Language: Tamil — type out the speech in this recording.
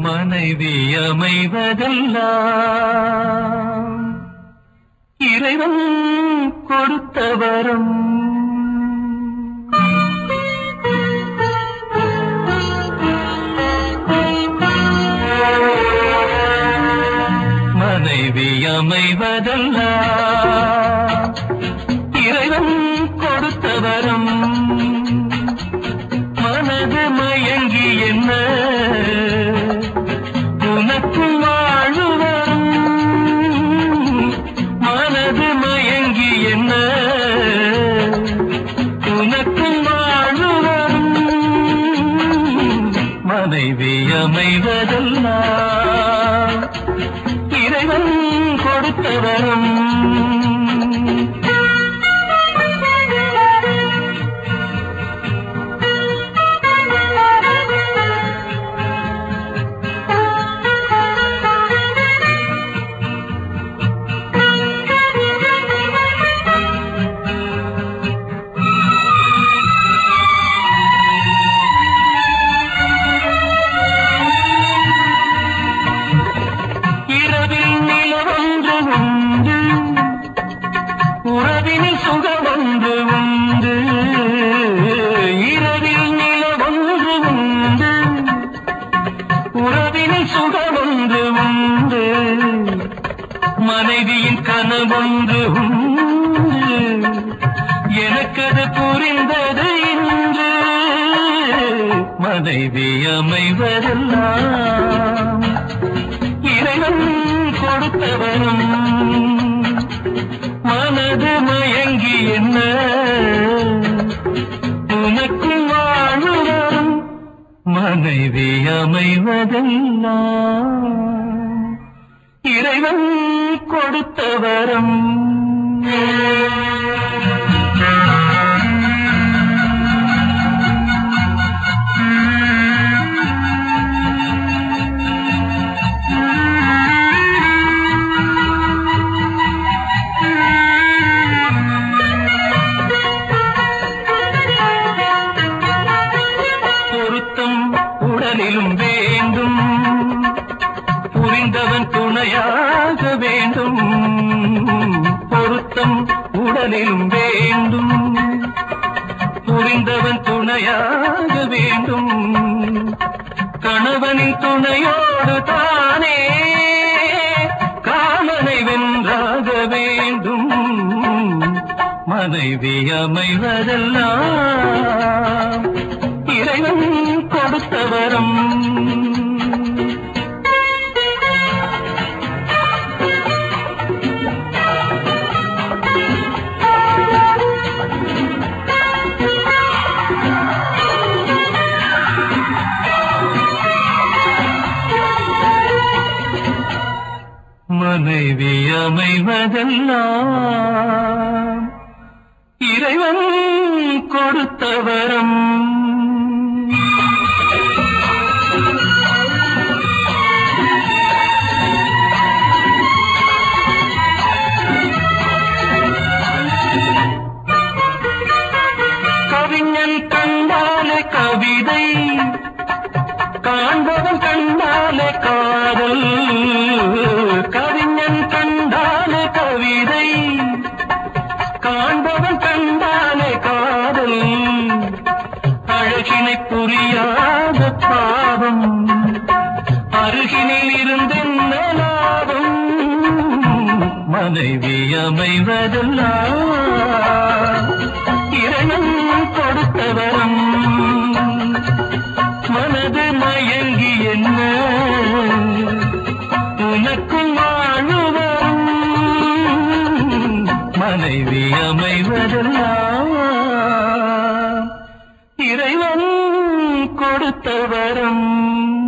மனைவி அமைவதெல்லாம் இறைவன் கொடுத்த வரம். மனைவி அமைவதெல்லாம் இறைவன் கொடுத்த வரம். மனது மயங்கி என்ன உனக்கும் வாழ்வு வரும். மனது மயங்கி என்ன உனக்கும் வாழ்வு வரும். மனைவி அமைவதெல்லாம் இறைவன் கொடுத்த வரம். உறவினில் சுகமொன்று உண்டு. இரவில் நிலவொன்று உண்டு. உறவினில் சுகமொன்று உண்டு. மனைவியின் கனவொன்று உண்டு. எனக்கது புரிந்தது இன்று. மனைவி அமைவதெல்லாம் இறைவன் கொடுத்த வரம். மனது மயங்கி என்ன உனக்கும் வாழ்வு வரும். மனைவி அமைவதெல்லாம் இறைவன் கொடுத்த வரம். உடலிலும் வேண்டும் புரிந்தவன் துணையாக வேண்டும். பொருத்தம் உடலிலும் வேண்டும் புரிந்தவன் துணையாக வேண்டும். கணவனின் துணையோடு தானே காமனை வென்றாக வேண்டும். மனைவி அமைவதெல்லாம் இறைவன் கொடுத்த வரம். மனைவி அமைவதெல்லாம் இறைவன் கொடுத்த வரம். கவிஞன் கண்டாலே கவிதை காண்பவன் கண்டாலே காதல். கவிஞன் கண்டாலே கவிதை காண்பவன் கண்டாலே காதல். அழகினை புரியாத பாவம் அருகினில் இருந்தென்ன லாபம். மனைவி அமைவதெல்லாம் இறைவன் கொடுத்த வரம். மனது மயங்கி என்ன உனக்கும் வாழ்வு வரும். மனைவி அமைவதெல்லாம் இறைவன் கொடுத்த வரம்.